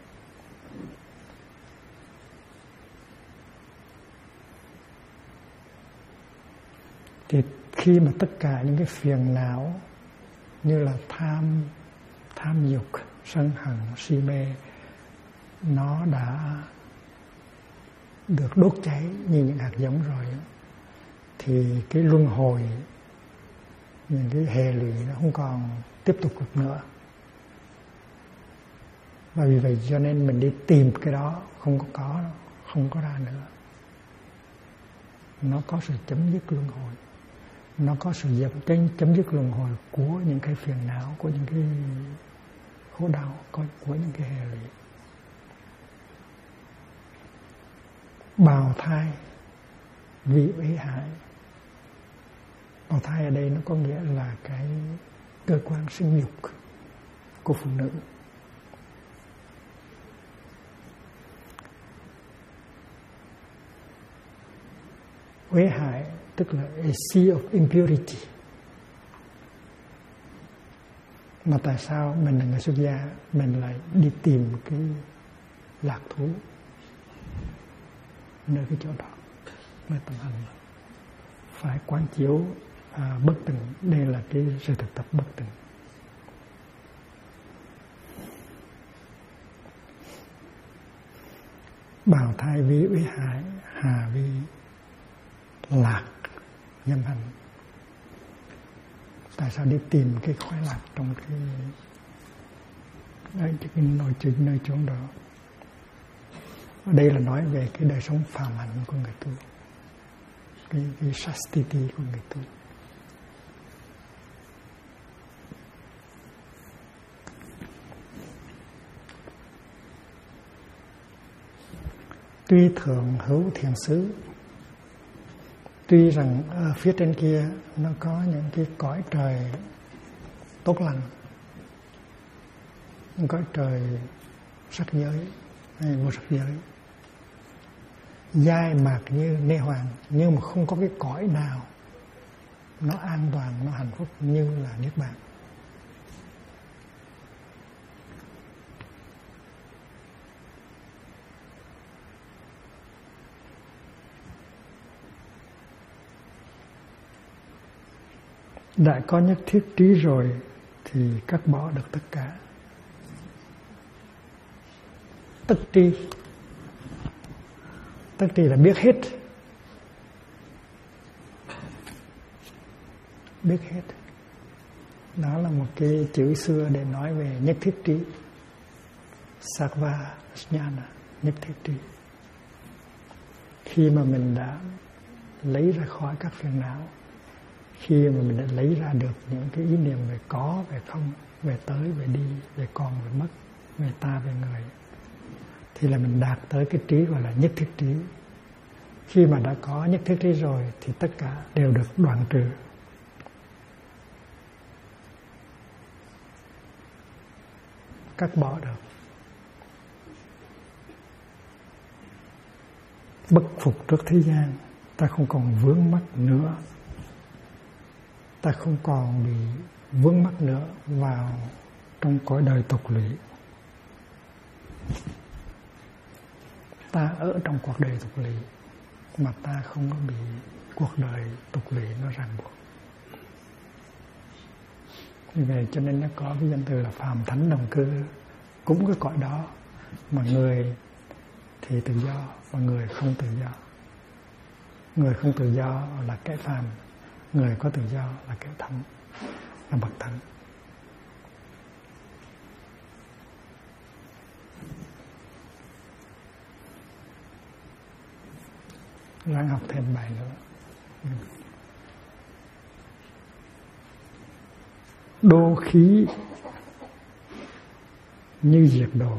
Thì khi mà tất cả những cái phiền não như là tham dục, sân hận, si mê nó đã được đốt cháy như những hạt giống rồi, thì cái luân hồi, những cái hệ lụy nó không còn tiếp tục được nữa. Và vì vậy cho nên mình đi tìm cái đó không có ra nữa. Nó có sự chấm dứt luân hồi, nó có sự chấm dứt luân hồi của những cái phiền não, của những cái khổ đau, của những cái hệ lụy. Bào thai vì uế hại. Bào thai ở đây nó có nghĩa là cái cơ quan sinh dục của phụ nữ. Uế hại tức là a sea of impurity. Mà tại sao mình là người xuất gia mình lại đi tìm cái lạc thú nơi cái chỗ đó, nơi tâm hành? Phải quán chiếu bất tịnh. Đây là cái sự thực tập bất tịnh. Bào thai vi uế hại, hà vi lạc dâm hành. Tại sao đi tìm cái khoái lạc trong cái nơi chốn đó? Đây là nói về cái đời sống phàm hạnh của người tu, cái chastity của người tu. Tuy thượng hữu thiền xứ, tuy rằng ở phía trên kia nó có những cái cõi trời tốt lành, cõi trời sắc giới hay vô sắc giới, dai mạc như nê hoàng, nhưng mà không có cái cõi nào nó an toàn, nó hạnh phúc như là Niết Bàn. Đã có nhất thiết trí rồi thì cắt bỏ được tất cả. Tất tri, tất tri là biết hết, biết hết. Đó là một cái chữ xưa để nói về nhất thiết trí. Sarva Jnana, nhất thiết trí. Khi mà mình đã lấy ra khỏi các phiền não, khi mà mình đã lấy ra được những cái ý niệm về có, về không, về tới, về đi, về còn, về mất, về ta, về người, thì là mình đạt tới cái trí gọi là nhất thiết trí. Khi mà đã có nhất thiết trí rồi thì tất cả đều được đoạn trừ. Cắt bỏ được. Bất phục trước thế gian, ta không còn vướng mắc nữa. Ta không còn bị vướng mắc nữa vào trong cõi đời tục lụy. Ta ở trong cuộc đời tục lụy mà ta không có bị cuộc đời tục lụy nó ràng buộc. Vì vậy cho nên nó có cái danh từ là phàm thánh đồng cư, cũng cái cõi đó mà người thì tự do và người không tự do. Người không tự do là kẻ phàm, người có tự do là kẻ thánh, là bậc thánh. Ráng học thêm bài nữa. Đô khí như diệt độ.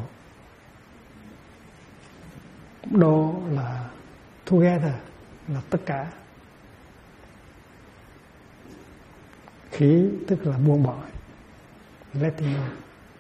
Đô là together, là tất cả. Khí tức là buông bỏ, letting go.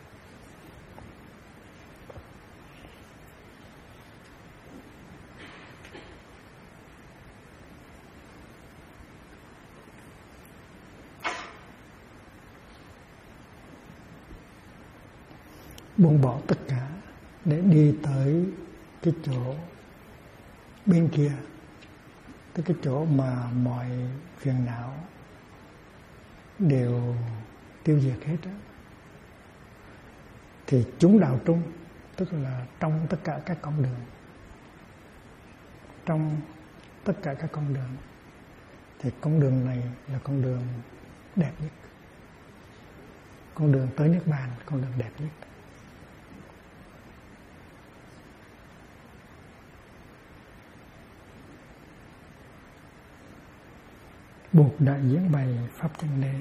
Buông bỏ tất cả để đi tới cái chỗ bên kia, tới cái chỗ mà mọi phiền não đều tiêu diệt hết đó. Thì chúng đạo trung, tức là trong tất cả các con đường, trong tất cả các con đường, thì con đường này là con đường đẹp nhất, con đường tới Niết Bàn, con đường đẹp nhất. Buộc đại diễn bày pháp chân đế.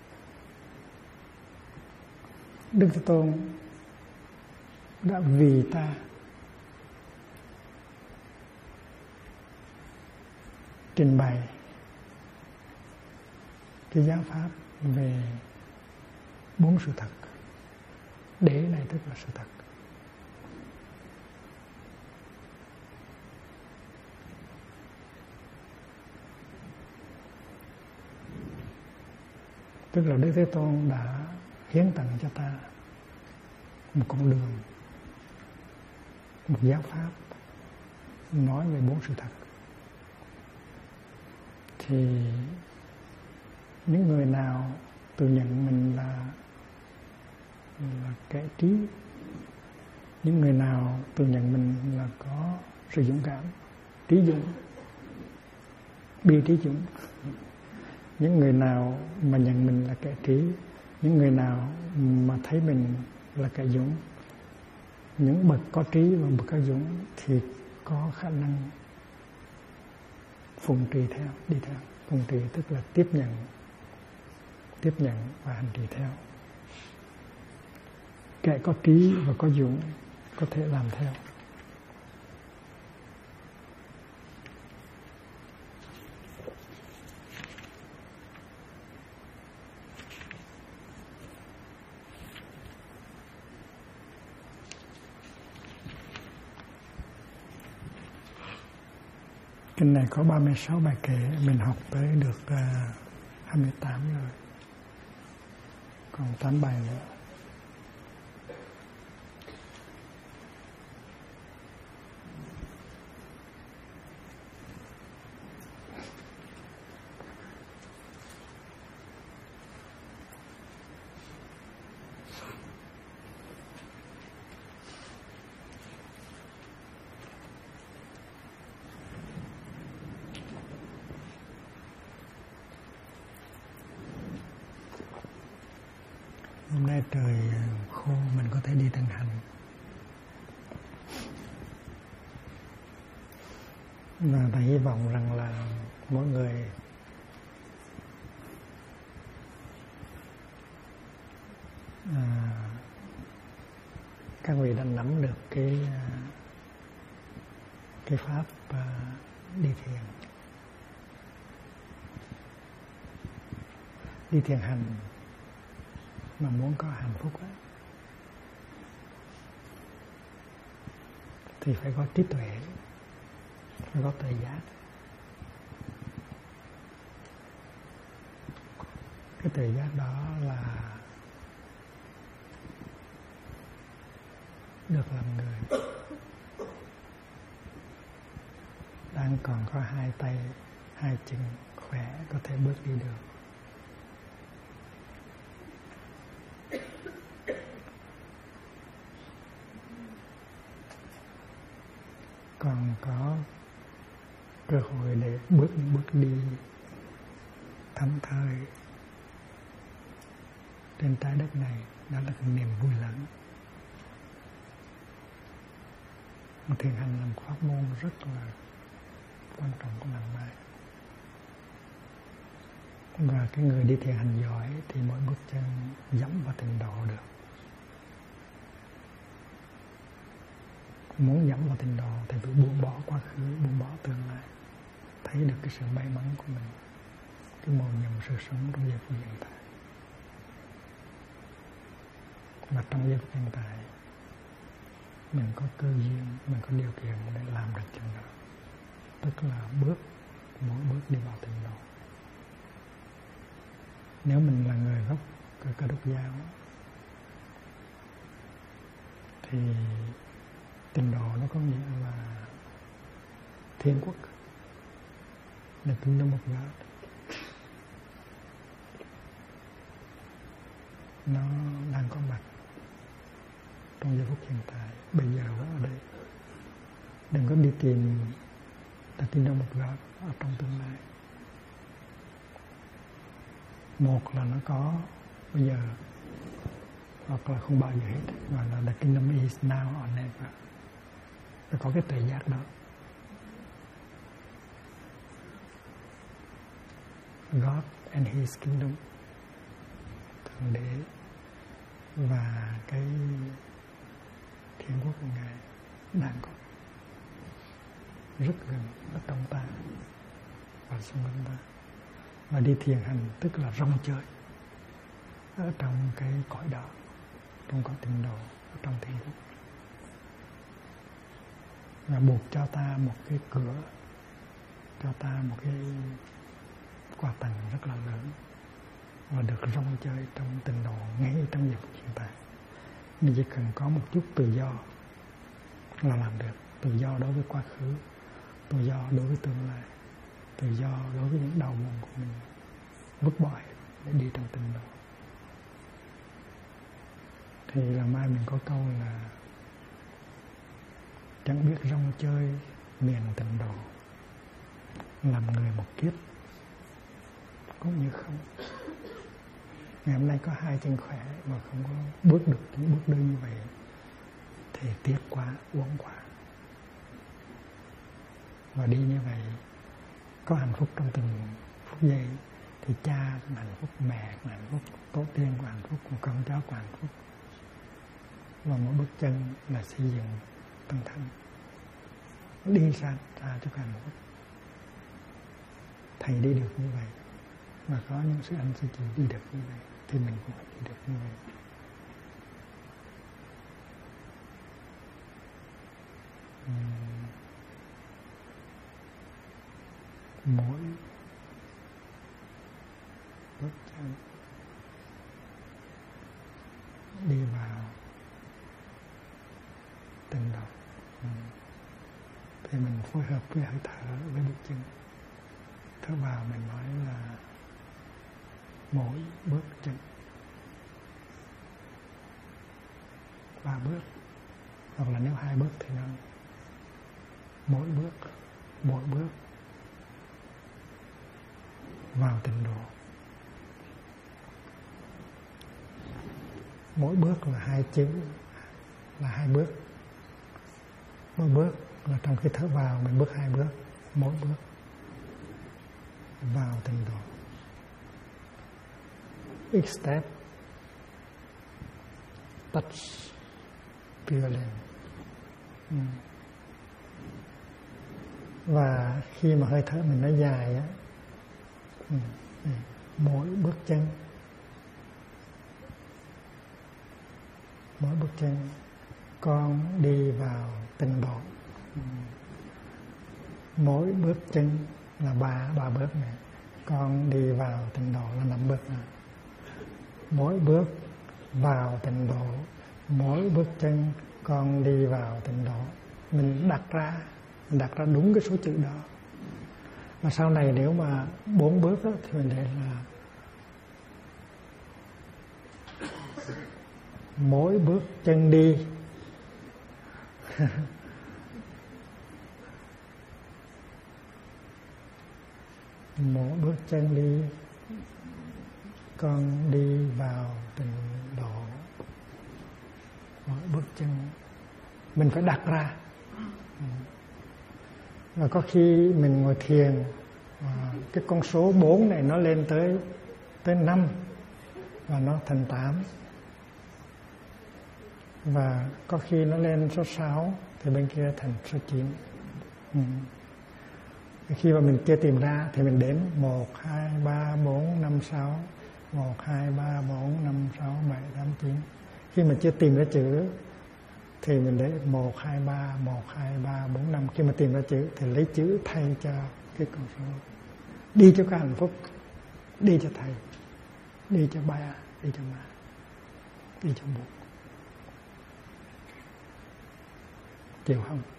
Đức Thế Tôn đã vì ta trình bày cái giáo pháp về bốn sự thật. Đế này tức là sự thật. Tức là Đức Thế Tôn đã hiến tặng cho ta một con đường, một giáo pháp nói về bốn sự thật. Thì những người nào tự nhận mình là kẻ trí, những người nào tự nhận mình là có sự dũng cảm, trí dũng, bi trí dũng, những người nào mà nhận mình là kẻ trí, những người nào mà thấy mình là kẻ dũng, những bậc có trí và bậc có dũng thì có khả năng phụng trì theo, đi theo. Phụng trì tức là tiếp nhận và hành trì theo. Kẻ có trí và có dũng có thể làm theo. Kinh này có 36 bài kệ, mình học tới được 28 rồi. Còn 8 bài nữa. Hôm nay trời khô, mình có thể đi thân hành. Và thầy hy vọng rằng là mỗi người các vị đã nắm được cái pháp đi thiền. Đi thiền hành mà muốn có hạnh phúc ấy, thì phải có trí tuệ, phải có tuệ giác. Cái tuệ giác đó là được làm người, đang còn có hai tay, hai chân khỏe, có thể bước đi được. Còn có cơ hội để bước đi thảnh thơi trên trái đất này, đó là cái niềm vui lớn. Thiền hành là một pháp môn rất là quan trọng của làng Mai. Và cái người đi thiền hành giỏi thì mỗi bước chân dẫm vào tịnh độ được. Muốn dẫm vào tịnh độ thì phải buông bỏ quá khứ, buông bỏ tương lai, thấy được cái sự may mắn của mình, cái mầu nhiệm sự sống trong giây phút hiện tại. Và trong giây phút hiện tại mình có cơ duyên, mình có điều kiện để làm được chuyện đó, tức là mỗi bước đi vào tịnh độ. Nếu mình là người gốc Cơ Đốc giáo thì tịnh độ nó có nghĩa là thiên quốc, là kingdom of God. Nó đang có mặt trong giây phút hiện tại, bây giờ ở đây. Đừng có đi tìm the kingdom of God ở trong tương lai. Một là nó có bây giờ, hoặc là không bao giờ hết, gọi là the kingdom is now or never. Phải có cái tuệ giác đó. God and His kingdom, Thượng Đế và cái thiên quốc của Ngài đang có rất gần ở trong ta và xung quanh ta. Và đi thiền hành tức là rong chơi ở trong cái cõi đó, trong cõi tịnh độ, ở trong thiên quốc. Và buộc cho ta một cái cửa, cho ta một cái quà tặng rất là lớn, và được rong chơi trong tịnh độ ngay trong giây phút hiện tại. Mình chỉ cần có một chút tự do là làm được. Tự do đối với quá khứ, tự do đối với tương lai, tự do đối với những đau buồn của mình, vứt bỏ để đi trong tịnh độ. Thì là mai mình có câu là chẳng biết rong chơi miền tịnh độ, làm người một kiếp cũng như không. Ngày hôm nay có hai chân khỏe mà không có bước được những bước đi như vậy thì tiếc quá, uổng quá. Và đi như vậy có hạnh phúc trong từng phút giây, thì cha cũng hạnh phúc, mẹ cũng hạnh phúc, tổ tiên cũng hạnh phúc, con cháu cũng hạnh phúc. Và mỗi bước chân là xây dựng tăng thân, đi ra cho hạnh phúc. Thầy đi được như vậy, và có những sư anh sư chị đi được như vậy, thì mình cũng phải đi được như vậy. Mỗi bước chân đi vào tịnh độ, thì mình phối hợp với hơi thở, với bước chân. Thở vào mình nói là mỗi bước chân, 3 bước, hoặc là nếu 2 bước thì nó mỗi bước vào tịnh độ. Mỗi bước là 2 chữ, là 2 bước. Mỗi bước là trong khi thở vào mình bước 2 bước, mỗi bước vào tịnh độ. Each step touch Pure Land. Và khi mà hơi thở mình nói dài á, mỗi bước chân con đi vào tịnh độ. Mỗi bước chân là ba bước này, con đi vào tịnh độ là 5 bước này. Mỗi bước vào tịnh độ, mỗi bước chân con đi vào tịnh độ. Mình đặt ra đúng cái số chữ đó. Và sau này nếu mà 4 bước đó, thì mình để là mỗi bước chân đi mỗi bước chân đi con đi vào tịnh độ. Mỗi bước chân mình phải đặt ra. Và có khi mình ngồi thiền, cái con số 4 này nó lên tới 5 và nó thành 8. Và có khi nó lên số 6 thì bên kia thành số 9. Khi mà mình chưa tìm ra thì mình đếm 1, 2, 3, 4, 5, 6. 1, 2, 3, 4, 5, 6, 7, 8, 9. Khi mà chưa tìm ra chữ thì mình để 1, 2, 3, 1, 2, 3, 4, 5. Khi mà tìm ra chữ thì lấy chữ thay cho cái con số. Đi cho cái hạnh phúc, đi cho thầy, đi cho ba, đi cho má, đi cho bố. Chịu không?